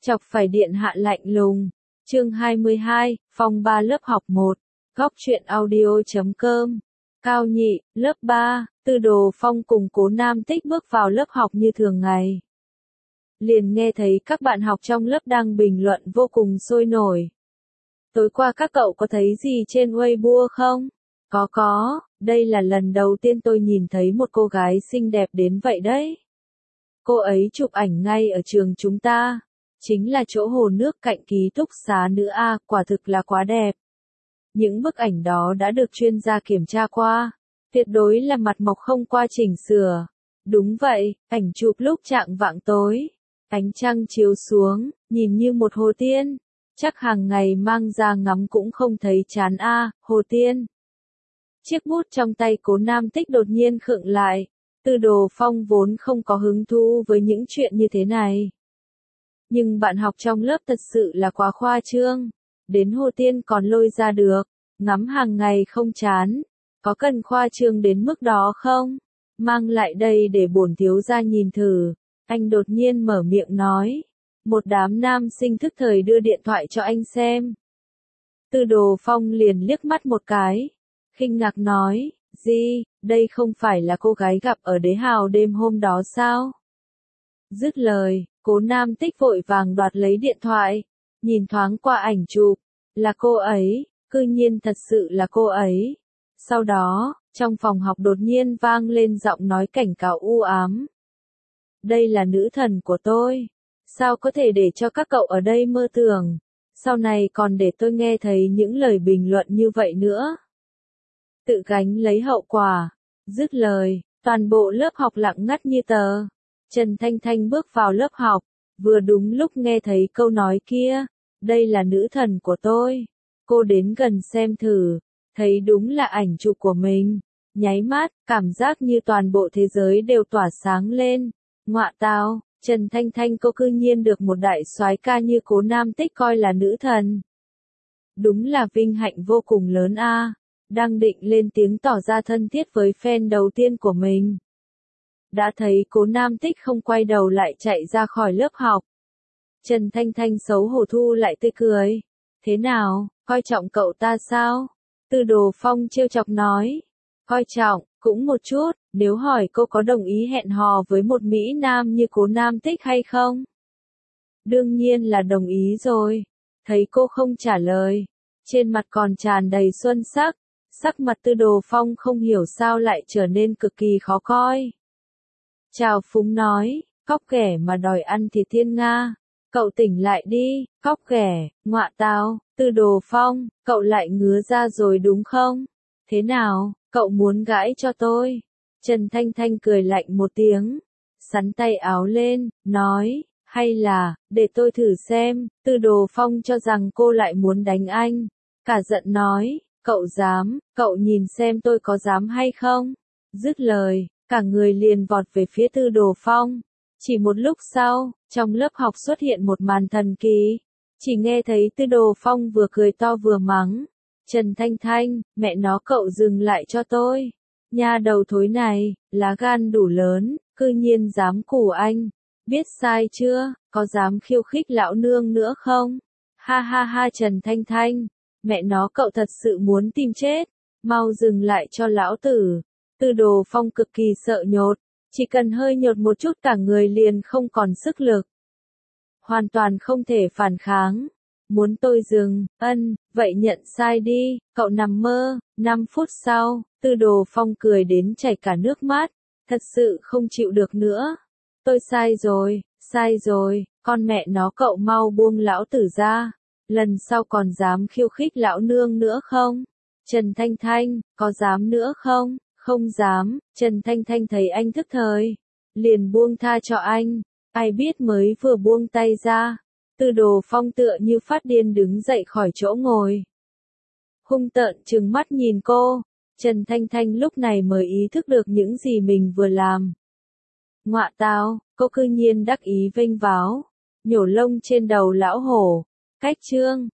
Chọc phải điện hạ lạnh lùng. Chương 22, phòng 3 lớp học 1. Góc truyện audio.com. Cao nhị, lớp 3, Tư Đồ Phong cùng Cố Nam Tích bước vào lớp học như thường ngày. Liền nghe thấy các bạn học trong lớp đang bình luận vô cùng sôi nổi. Tối qua các cậu có thấy gì trên Weibo không? Có, đây là lần đầu tiên tôi nhìn thấy một cô gái xinh đẹp đến vậy đấy. Cô ấy chụp ảnh ngay ở trường chúng ta. Chính là chỗ hồ nước cạnh ký túc xá nữa a, quả thực là quá đẹp. Những bức ảnh đó đã được chuyên gia kiểm tra qua, tuyệt đối là mặt mộc không qua chỉnh sửa. Đúng vậy, ảnh chụp lúc chạng vạng tối, ánh trăng chiếu xuống, nhìn như một hồ tiên, chắc hàng ngày mang ra ngắm cũng không thấy chán a, hồ tiên. Chiếc bút trong tay Cố Nam Tích đột nhiên khựng lại, Tư Đồ Phong vốn không có hứng thú với những chuyện như thế này. Nhưng bạn học trong lớp thật sự là quá khoa trương, đến hồ tiên còn lôi ra được, ngắm hàng ngày không chán, có cần khoa trương đến mức đó không? Mang lại đây để bổn thiếu gia nhìn thử, anh đột nhiên mở miệng nói. Một đám nam sinh thức thời đưa điện thoại cho anh xem. Tư Đồ Phong liền liếc mắt một cái, khinh ngạc nói, gì, đây không phải là cô gái gặp ở đế hào đêm hôm đó sao? Dứt lời, Cố Nam Tích vội vàng đoạt lấy điện thoại, nhìn thoáng qua ảnh chụp, là cô ấy, cư nhiên thật sự là cô ấy. Sau đó, trong phòng học đột nhiên vang lên giọng nói cảnh cáo u ám. Đây là nữ thần của tôi, sao có thể để cho các cậu ở đây mơ tưởng, sau này còn để tôi nghe thấy những lời bình luận như vậy nữa. Tự gánh lấy hậu quả. Dứt lời, toàn bộ lớp học lặng ngắt như tờ. Trần Thanh Thanh bước vào lớp học, vừa đúng lúc nghe thấy câu nói kia, đây là nữ thần của tôi. Cô đến gần xem thử, thấy đúng là ảnh chụp của mình, nháy mắt, cảm giác như toàn bộ thế giới đều tỏa sáng lên. Ngọa tào, Trần Thanh Thanh cô cư nhiên được một đại soái ca như Cố Nam Tích coi là nữ thần. Đúng là vinh hạnh vô cùng lớn a. Đang định lên tiếng tỏ ra thân thiết với fan đầu tiên của mình. Đã thấy Cố Nam Tích không quay đầu lại chạy ra khỏi lớp học. Trần Thanh Thanh xấu hổ thu lại tươi cười. Thế nào, coi trọng cậu ta sao? Tư Đồ Phong trêu chọc nói. Coi trọng, cũng một chút, nếu hỏi cô có đồng ý hẹn hò với một Mỹ Nam như Cố Nam Tích hay không? Đương nhiên là đồng ý rồi. Thấy cô không trả lời, trên mặt còn tràn đầy xuân sắc. Sắc mặt Tư Đồ Phong không hiểu sao lại trở nên cực kỳ khó coi. Chào phúng nói, cóc ghẻ mà đòi ăn thịt thiên nga. Cậu tỉnh lại đi, cóc ghẻ, ngọa tào, Tư Đồ Phong, cậu lại ngứa ra rồi đúng không? Thế nào, cậu muốn gãi cho tôi? Trần Thanh Thanh cười lạnh một tiếng, sắn tay áo lên, nói, hay là, để tôi thử xem. Tư Đồ Phong cho rằng cô lại muốn đánh anh. Cả giận nói, cậu dám, cậu nhìn xem tôi có dám hay không? Dứt lời, cả người liền vọt về phía Tư Đồ Phong. Chỉ một lúc sau, trong lớp học xuất hiện một màn thần kỳ. Chỉ nghe thấy Tư Đồ Phong vừa cười to vừa mắng. Trần Thanh Thanh, mẹ nó cậu dừng lại cho tôi. Nha đầu thối này, lá gan đủ lớn, cư nhiên dám củ anh. Biết sai chưa, có dám khiêu khích lão nương nữa không? Ha ha ha Trần Thanh Thanh, mẹ nó cậu thật sự muốn tìm chết. Mau dừng lại cho lão tử. Tư Đồ Phong cực kỳ sợ nhột. Chỉ cần hơi nhột một chút cả người liền không còn sức lực. Hoàn toàn không thể phản kháng. Muốn tôi dừng, vậy nhận sai đi, cậu nằm mơ. 5 phút sau, Tư Đồ Phong cười đến chảy cả nước mắt. Thật sự không chịu được nữa. Tôi sai rồi, con mẹ nó cậu mau buông lão tử ra. Lần sau còn dám khiêu khích lão nương nữa không? Trần Thanh Thanh, có dám nữa không? Không dám. Trần Thanh Thanh thấy anh thức thời, liền buông tha cho anh. Ai biết mới vừa buông tay ra, Tư Đồ Phong tựa như phát điên đứng dậy khỏi chỗ ngồi. Hung tợn trừng mắt nhìn cô. Trần Thanh Thanh lúc này mới ý thức được những gì mình vừa làm. Ngọa tào, cô cư nhiên đắc ý vênh váo, nhổ lông trên đầu lão hổ. Cách chương